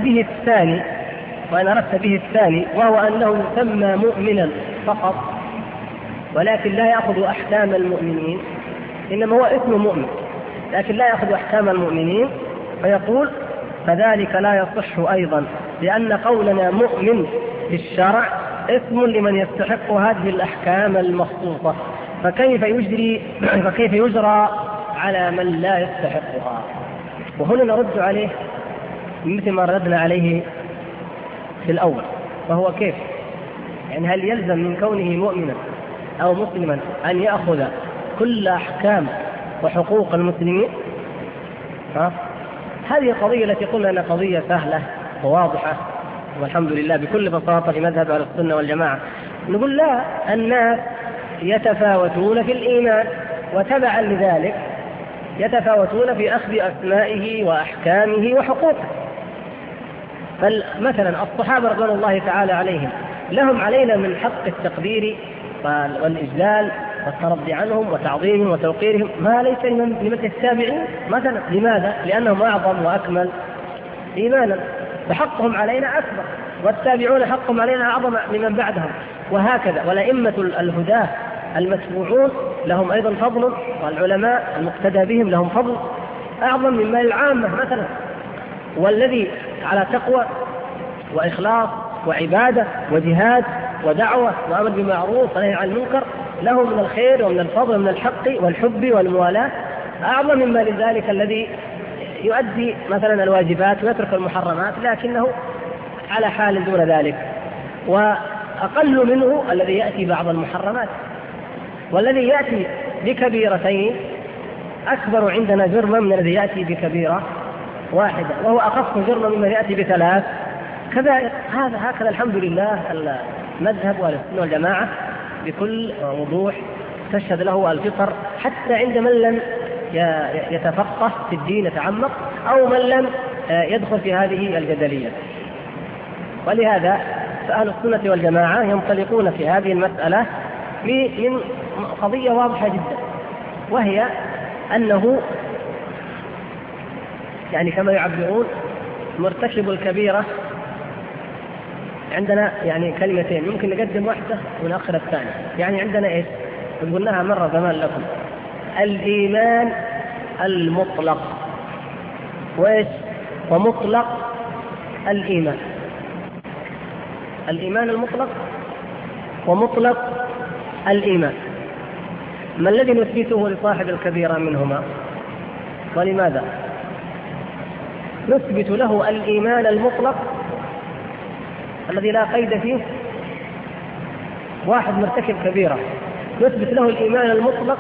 به الثاني وهو أنه يسمى مؤمنا فقط ولكن لا يأخذ أحكام المؤمنين، إنما هو اسم مؤمن لكن لا يأخذ أحكام المؤمنين، فيقول فذلك لا يصح أيضا، لأن قولنا مؤمن في الشرع اسم لمن يستحق هذه الأحكام المخصوصة، فكيف يجرى على من لا يستحقها؟ وهنا نرد عليه مثل ما ردنا عليه في الأول، فهو كيف؟ يعني هل يلزم من كونه مؤمنا أو مسلما أن يأخذ كل أحكام وحقوق المسلمين؟ هذه قضية التي قلنا أنها قضية سهلة وواضحة والحمد لله بكل بساطة في مذهب أهل السنة والجماعة. نقول لا، الناس يتفاوتون في الإيمان، وتبعا لذلك يتفاوتون في أخذ أسمائه وأحكامه وحقوقه. فمثلا الصحابة رضوان الله تعالى عليهم لهم علينا من حق التقدير والإجلال والترضي عنهم وتعظيمهم وتوقيرهم ما ليس لمثل التابعين مثلا. لماذا؟ لأنهم أعظم وأكمل إيمانا، فحقهم علينا أكبر، والتابعون حقهم علينا أعظم ممن بعدهم، وهكذا. والأئمة الهداة المتبوعون لهم أيضا فضل، والعلماء المقتدى بهم لهم فضل أعظم مما العامة مثلا. والذي على تقوى وإخلاص وعبادة وجهاد ودعوة وأمر بالمعروف ونهي عن المنكر له من الخير ومن الفضل ومن الحق والحب والموالاة أعظم مما لذلك الذي يؤدي مثلا الواجبات ويترك المحرمات لكنه على حال دون ذلك، وأقل منه الذي يأتي بعض المحرمات. والذي يأتي بكبيرتين أكبر عندنا جرما من الذي يأتي بكبيرة واحدة، وهو أخف جرما ممن يأتي بثلاث كبائر. هكذا الحمد لله المذهب والسنة والجماعة بكل وضوح تشهد له الفطر، حتى عند من لم يتفقه في الدين يتعمق أو من لم يدخل في هذه الجدلية. ولهذا فأهل السنة والجماعة ينطلقون في هذه المسألة من قضية واضحة جدا، وهي أنه يعني كما يعبرون مرتكب الكبيرة. عندنا يعني كلمتين ممكن نقدم واحدة ونأخر الثانية. يعني عندنا إيش؟ قلناها مرة زمان لكم، الإيمان المطلق وإيش؟ ومطلق الإيمان. الإيمان المطلق ومطلق الإيمان، ما الذي نثبته لصاحب الكبيرة منهما؟ ولماذا؟ نثبت له الإيمان المطلق الذي لا قيد فيه. واحد مرتكب كبيرة نثبت له الإيمان المطلق،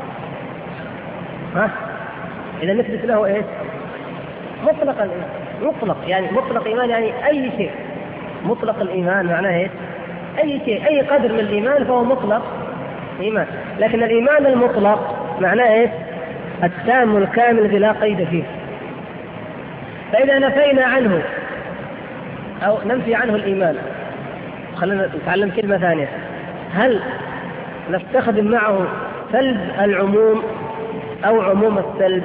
إذا نثبت له إيه؟ مطلق الإيمان. مطلق يعني مطلق إيمان، يعني أي شيء. مطلق الإيمان معناه إيه؟ أي شيء، أي قدر من الإيمان فهو مطلق إيمان. لكن الإيمان المطلق معناه إيه؟ التام الكامل الذي لا قيد فيه. فإذا نفينا عنه أو ننفي عنه الإيمان خلينا نتعلم كلمة ثانية. هل نستخدم معه سلب العموم أو عموم السلب؟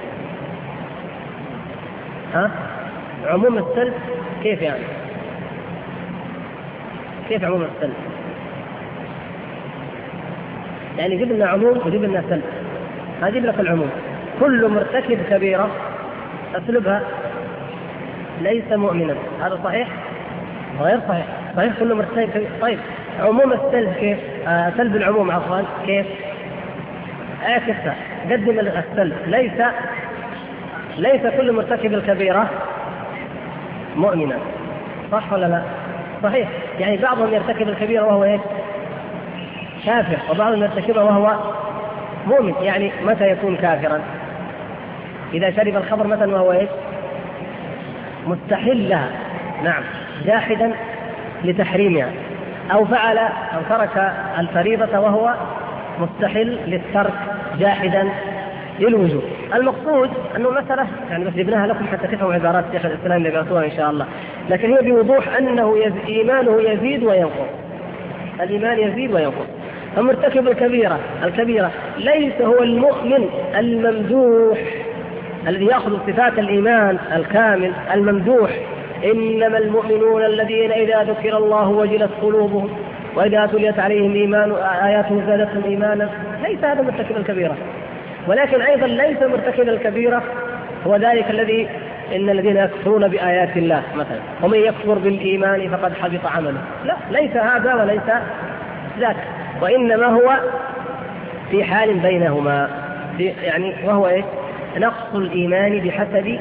عموم السلب كيف يعني؟ كيف عموم السلب؟ يعني جبنا عموم وجبنا سلب. هجيب لك العموم: كل مرتكب كبيرة أسلبها ليس مؤمنا. هذا صحيح؟ غير صحيح. صحيح كل مرتكب كبيرة. طيب عموم السلب كيف؟ سلب العموم عفوا كيف؟ اعكسها، قدم السلب: ليس كل مرتكب الكبيرة مؤمنا. صح ولا لا؟ صحيح. يعني بعضهم يرتكب الكبيرة وهو ايش؟ كافر، وبعضهم يرتكبها وهو مؤمن. يعني متى يكون كافرا؟ إذا شرب الخمر مثلا وهو ايش؟ مستحل لها، نعم، جاحدا لتحريمها، أو فعل أو ترك الفريضة وهو مستحل للترك جاحدا للوجوب. المقصود أنه مسألة يعني بس جبناها لكم حتى تفهموا عبارات شيخ الإسلام اللي قالتوها إن شاء الله، لكن هي بوضوح أنه إيمانه يزيد وينقص. الإيمان يزيد وينقص. فمرتكب الكبيرة ليس هو المؤمن الممدوح الذي يأخذ صفات الإيمان الكامل الممدوح: إنما المؤمنون الذين إذا ذكر الله وجلت قلوبهم وإذا تليت عليهم آياته زادتهم إيمانا. ليس هذا مرتكب الكبيرة. ولكن أيضا ليس مرتكب الكبيرة هو ذلك الذي إن الذين يكفرون بآيات الله مثلا ومن يكفر بالإيمان فقد حبط عمله. لا، ليس هذا وليس ذاك، وإنما هو في حال بينهما، يعني وهو إيه؟ نقص الإيمان بحسب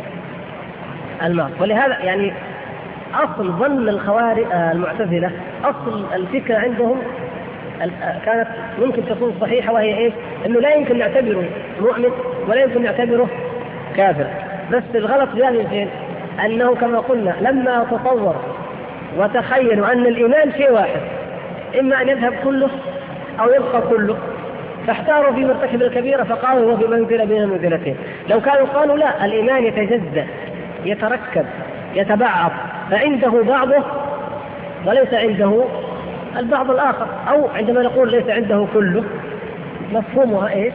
المرض. ولهذا يعني أصل ظن الخوارج المعتزلة، أصل الفكرة عندهم كانت ممكن تكون صحيحة، وهي إيه؟ إنه لا يمكن نعتبره مؤمن ولا يمكن نعتبره كافر. بس الغلط جاء فين؟ أنه كما قلنا لما تصور وتخيلوا أن الإيمان شيء واحد، إما أن يذهب كله أو يبقى كله، فاحتاروا في مرتكب الكبيرة فقالوا هو بمنزلة بين المنزلتين. لو كانوا قالوا لا، الإيمان يتجزأ يتركب يتبعض، فعنده بعضه وليس عنده البعض الآخر، أو عندما نقول ليس عنده كله مفهومها إيش؟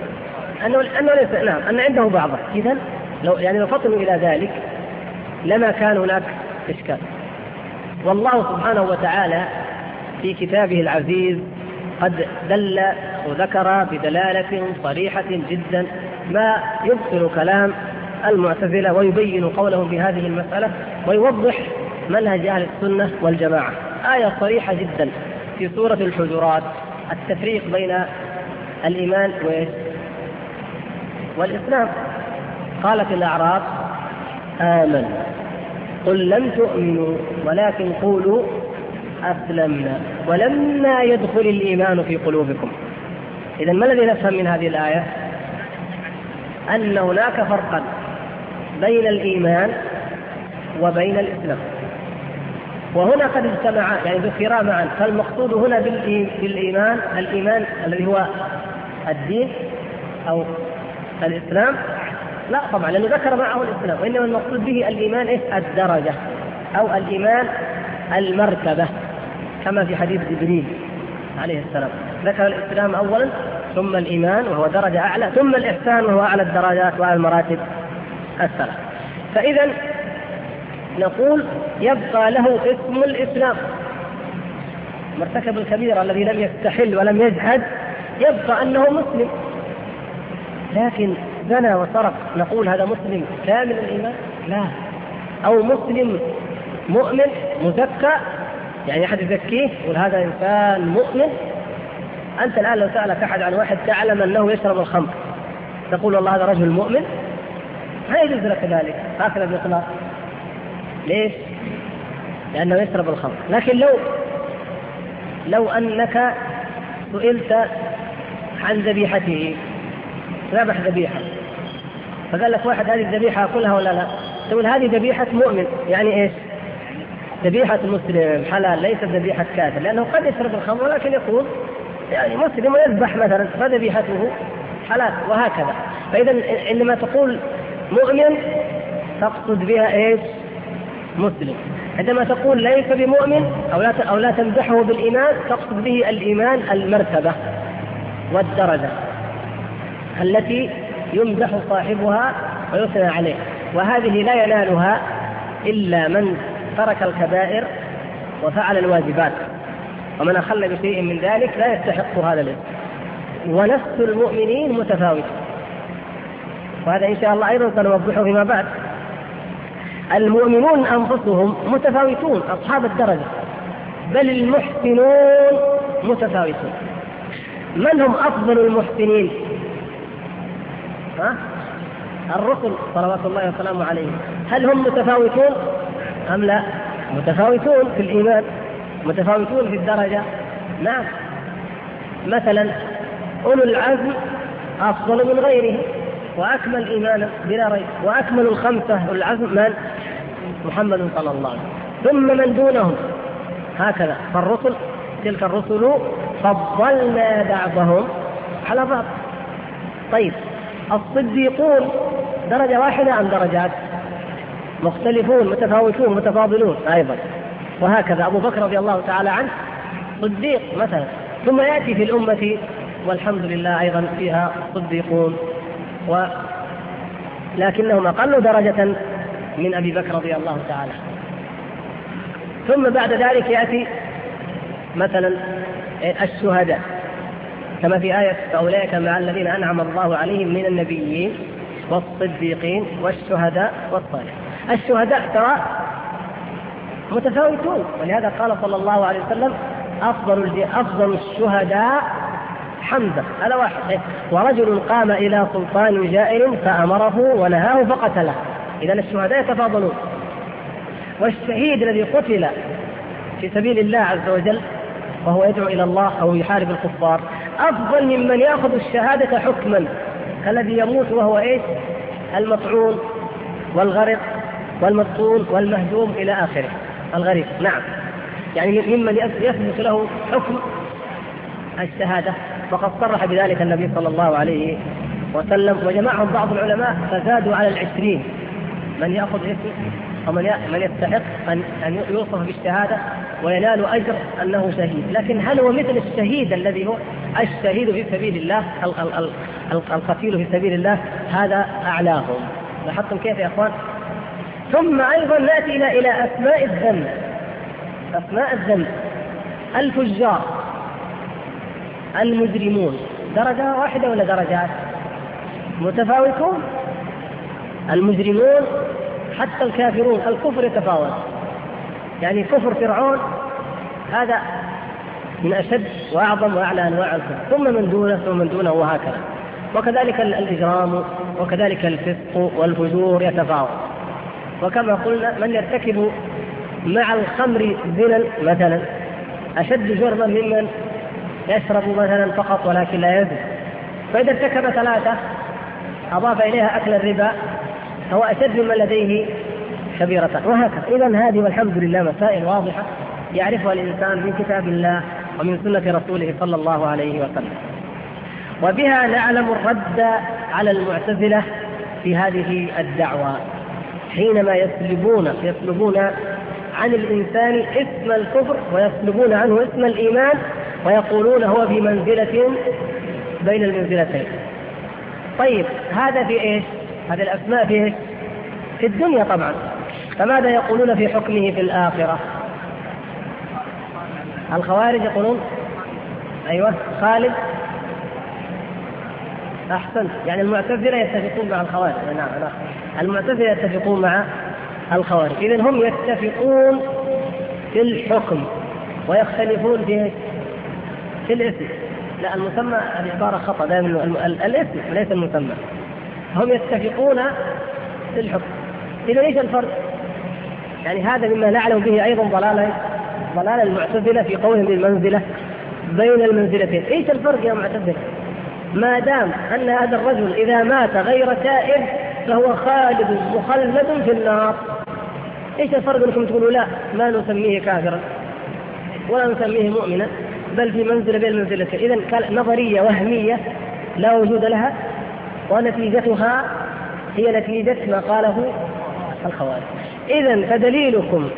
أنه ليس، نعم، أن عنده بعضه. إذن لو فطنوا إلى ذلك لما كان هناك إشكال. والله سبحانه وتعالى في كتابه العزيز قد دل وذكر بدلالة صريحة جدا ما يبطل كلام المعتزلة ويبين قولهم بهذه المسألة ويوضح منهج أهل السنة والجماعة. آية صريحة جدا في سورة الحجرات، التفريق بين الإيمان والإسلام. قالت الأعراب آمن قل لم تؤمنوا ولكن قولوا أسلمنا ولما يدخل الإيمان في قلوبكم. إذن ما الذي نفهم من هذه الآية؟ أن هناك فرقا بين الإيمان وبين الإسلام، وهنا قد اجتمعا يعني ذكرا معا. فالمقصود هنا بالإيمان الإيمان الذي هو الدين أو الإسلام؟ لا طبعا، لأنه ذكر معه الإسلام، وإنما المقصود به الإيمان الدرجة أو الإيمان المرتبة، كما في حديث جبريل عليه السلام ذكر الإسلام أولا ثم الإيمان وهو درجة أعلى ثم الإحسان وهو أعلى الدرجات وأعلى المراتب الثلاث. فإذا نقول يبقى له اسم الإسلام. مرتكب الكبيرة الذي لم يستحل ولم يجحد يبقى أنه مسلم، لكن زنى وسرق نقول هذا مسلم كامل الإيمان؟ لا. أو مسلم مؤمن مزكى، يعني أحد يزكيه يقول هذا إنسان مؤمن. أنت الآن لو سألك أحد عن واحد تعلم أنه يشرب الخمر تقول والله هذا رجل مؤمن؟ ما يجوز لك ذلك هكذا بإطلاق. ليش؟ لأنه يشرب الخمر. لكن لو أنك سئلت عن ذبيحته، ذبح ذبيحة فقال لك واحد هذه الذبيحة أكلها ولا لا؟ تقول هذه ذبيحة مؤمن، يعني إيش؟ ذبيحة مسلم حلال ليست ذبيحة كافر، لأنه قد يشرب الخمر ولكن يكون يعني مسلم ويذبح مثلا فذبيحته حلال وهكذا. فإذا عندما تقول مؤمن تقصد بها إيش؟ مسلم. عندما تقول ليس بمؤمن أو لا تمدحه بالإيمان تقصد به الإيمان المرتبة والدرجة التي يمدح صاحبها ويثنى عليه، وهذه لا ينالها إلا من ترك الكبائر وفعل الواجبات، ومن أخل بشيء من ذلك لا يستحق هذا الاسم. ونفس المؤمنين متفاوت، وهذا إن شاء الله أيضا سنوضحه فيما بعد. المؤمنون أنفسهم متفاوتون أصحاب الدرجة، بل المحسنون متفاوتون. من هم أفضل المحسنين؟ الرسل صلوات الله وسلامه عليهم. هل هم متفاوتون أم لا؟ متفاوتون في الإيمان، متفاوتون في الدرجة. نعم، مثلا أولو العزم أفضل من غيره وأكمل إيمانا بلا ريب، وأكمل الخمسة أولو العزم من؟ محمد صلى الله عليه وسلم، ثم من دونهم هكذا. فالرسل تلك الرسل فضلنا بعضهم على بعض. طيب الصديقون درجة واحدة أم درجات؟ مختلفون متفاوتون متفاضلون أيضا، وهكذا أبو بكر رضي الله تعالى عنه صديق مثلا، ثم يأتي في الأمة والحمد لله أيضا فيها صديقون لكنهم أقل درجة من أبي بكر رضي الله تعالى. ثم بعد ذلك يأتي مثلا الشهداء كما في آية فأولئك مع الذين أنعم الله عليهم من النبيين والصديقين والشهداء والصالحين. الشهداء ترى متفاوتون، ولهذا قال صلى الله عليه وسلم أفضل الشهداء حمزة، هذا واحد. ورجل قام إلى سلطان جائر فأمره ونهاه فقتله. إذن الشهداء يتفاضلون. والشهيد الذي قتل في سبيل الله عز وجل وهو يدعو إلى الله أو يحارب الكفار أفضل ممن يأخذ الشهادة حكما كالذي يموت وهو المطعون والغرق والمبطون والمهزوم إلى آخره الغريق. نعم، يعني ممن يثبت له حكم الشهادة، وقد صرح بذلك النبي صلى الله عليه وسلم، وجمعهم بعض العلماء فزادوا على 20 من يأخذ اسم ومن يستحق أن يوصف بالشهادة وينال أجر أنه شهيد. لكن هل هو مثل الشهيد الذي هو الشهيد في سبيل الله القتيل في سبيل الله؟ هذا أعلاهم. لاحظتم كيف يا أخوان؟ ثم أيضا نأتي إلى أسماء الذنب. أسماء الذنب الفجار المجرمون درجة واحدة ولا درجات؟ متفاوتون. المجرمون حتى الكافرون الكفر يتفاوت، يعني كفر فرعون هذا من أشد وأعظم وأعلى أنواع الكفر، ثم من دونه ثم من دونه وهكذا. وكذلك الإجرام وكذلك الفسق والفجور يتفاوت. وكما قلنا من يرتكب مع الخمر زنا مثلا أشد جرما ممن يشرب مثلا فقط ولكن لا يزن. فإذا ارتكب 3 أضاف إليها أكل الربا هو أشد من لديه كبيرة، وهكذا. إذن هذه والحمد لله مسائل واضحة يعرفها الإنسان من كتاب الله ومن سنة رسوله صلى الله عليه وسلم، وبها نعلم الرد على المعتزلة في هذه الدعوة حينما يسلبون عن الإنسان اسم الكفر ويسلبون عنه اسم الإيمان ويقولون هو في منزلة بين المنزلتين. طيب هذا في إيش؟ هذه الأسماء في إيش؟ في الدنيا طبعا. فماذا يقولون في حكمه في الآخرة؟ الخوارج يقولون أيوة خالد. أحسن، يعني المعتزلة يتفقون مع الخوارج. نعم، المعتزلة يتفقون مع الخوارج. إذن هم يتفقون في الحكم ويختلفون في الاسم. لا، المسمى العبارة خطأ، دائما الاسم ليس المسمى. هم يتفقون في الحكم. إذا إيش الفرق؟ يعني هذا مما نعلم به أيضا ضلال المعتزلة في قولهم بالمنزلة بين المنزلتين. إيش الفرق يا معتزلة؟ ما دام أن هذا الرجل إذا مات غير تائب فهو خالد مخلد في النار، إيش الفرق أنكم تقولوا لا ما نسميه كافرا ولا نسميه مؤمنا بل في منزلة بين المنزلتين؟ إذن نظرية وهمية لا وجود لها، ونتيجتها هي نتيجة ما قاله الخوارج. إذن فدليلكم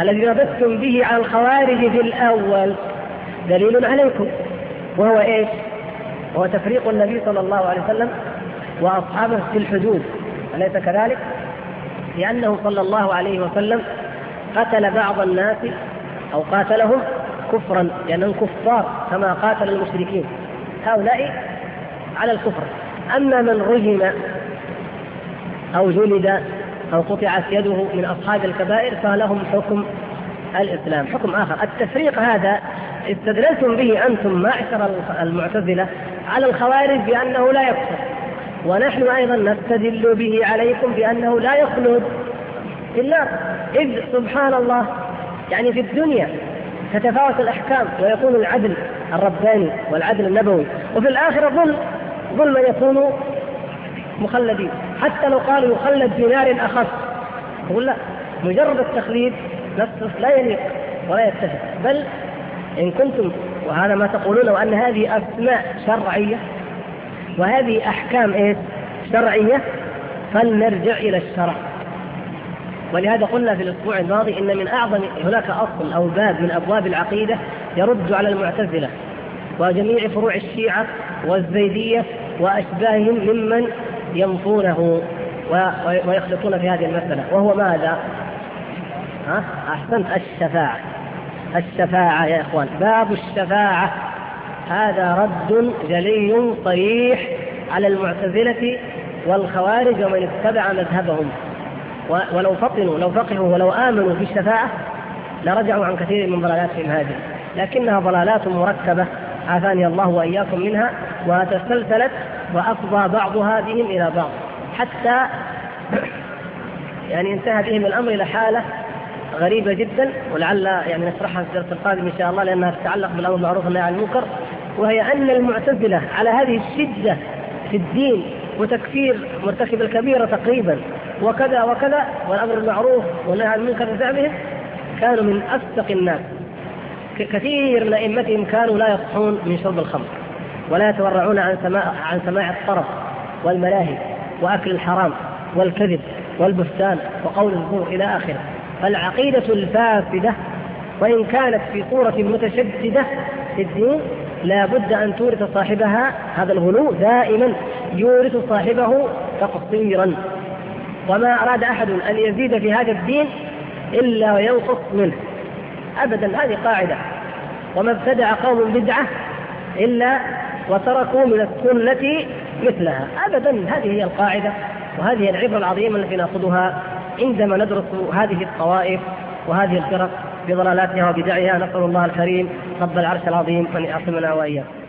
الذي رددتم به على الخوارج في الأول دليل عليكم، وهو إيش؟ وهو تفريق النبي صلى الله عليه وسلم وأصحابه في الحدود، أليس كذلك؟ لأنه صلى الله عليه وسلم قتل بعض الناس أو قاتلهم كفرا لأنهم كفار كما قاتل المشركين، هؤلاء على الكفر. أما من رجم أو جلد أو قطعت يده من أصحاب الكبائر فلهم حكم الإسلام، حكم آخر. التفريق هذا استدللتم به أنتم معشر المعتزلة على الخوارج بأنه لا يكفر، ونحن أيضا نستدل به عليكم بأنه لا يخلد في النار، إذ سبحان الله يعني في الدنيا تتفاوت الأحكام ويكون العدل الرباني والعدل النبوي، وفي الآخرة ظلم يكون مخلدين، حتى لو قالوا يخلد في نار أخف، يقول لا، مجرد التخليد نفسه لا يليق ولا يتفق. بل إن كنتم، وهذا ما تقولون، وأن هذه أسماء شرعية وهذه أحكام شرعية، فلنرجع إلى الشرع. ولهذا قلنا في الأسبوع الماضي إن من أعظم، هناك أصل أو باب من أبواب العقيدة يرد على المعتزلة وجميع فروع الشيعة والزيدية وأشباههم ممن ينفونه ويخلطون في هذه المسألة، وهو ماذا؟ أحسنت، الشفاعة يا إخوان. باب الشفاعة هذا رد جلي صريح على المعتزلة والخوارج ومن اتبع مذهبهم، ولو فقهوا ولو آمنوا في الشفاعة لرجعوا عن كثير من ضلالاتهم هذه، لكنها ضلالات مركبة عافاني الله وإياكم منها، وتسلسلت وأفضى بعضها بهم إلى بعض، حتى يعني انتهى بهم الأمر إلى حالة غريبة جدا، ولعل يعني نشرحها في الدرس القادم إن شاء الله، لأنها تتعلق بالأمر بالمعروف والنهي عن المنكر. وهي أن المعتزلة على هذه الشدة في الدين وتكفير مرتكب الكبيرة تقريبا وكذا وكذا، والأمر بالمعروف والنهي عن المنكر بزعمهم، كانوا من أفسق الناس. كثير من أئمتهم كانوا لا يصحون من شرب الخمر، ولا يتورعون عن سماع الطرب والملاهي وأكل الحرام والكذب والبهتان وقول الزور إلى آخره. فالعقيدة الفاسدة وإن كانت في صورة متشددة في الدين لا بد أن تورث صاحبها، هذا الغلو دائما يورث صاحبه تقصيرا، وما أراد أحد أن يزيد في هذا الدين إلا وينقص منه أبدا، هذه قاعدة. وما ابتدع قوم بدعة إلا وتركوا من السنة مثلها أبدا، هذه هي القاعدة، وهذه العبرة العظيمة التي نأخذها عندما ندرس هذه الطوائف وهذه الفرق بضلالاتها وبدعها. نسأل الله الكريم رب العرش العظيم أن يعصمنا وإياكم.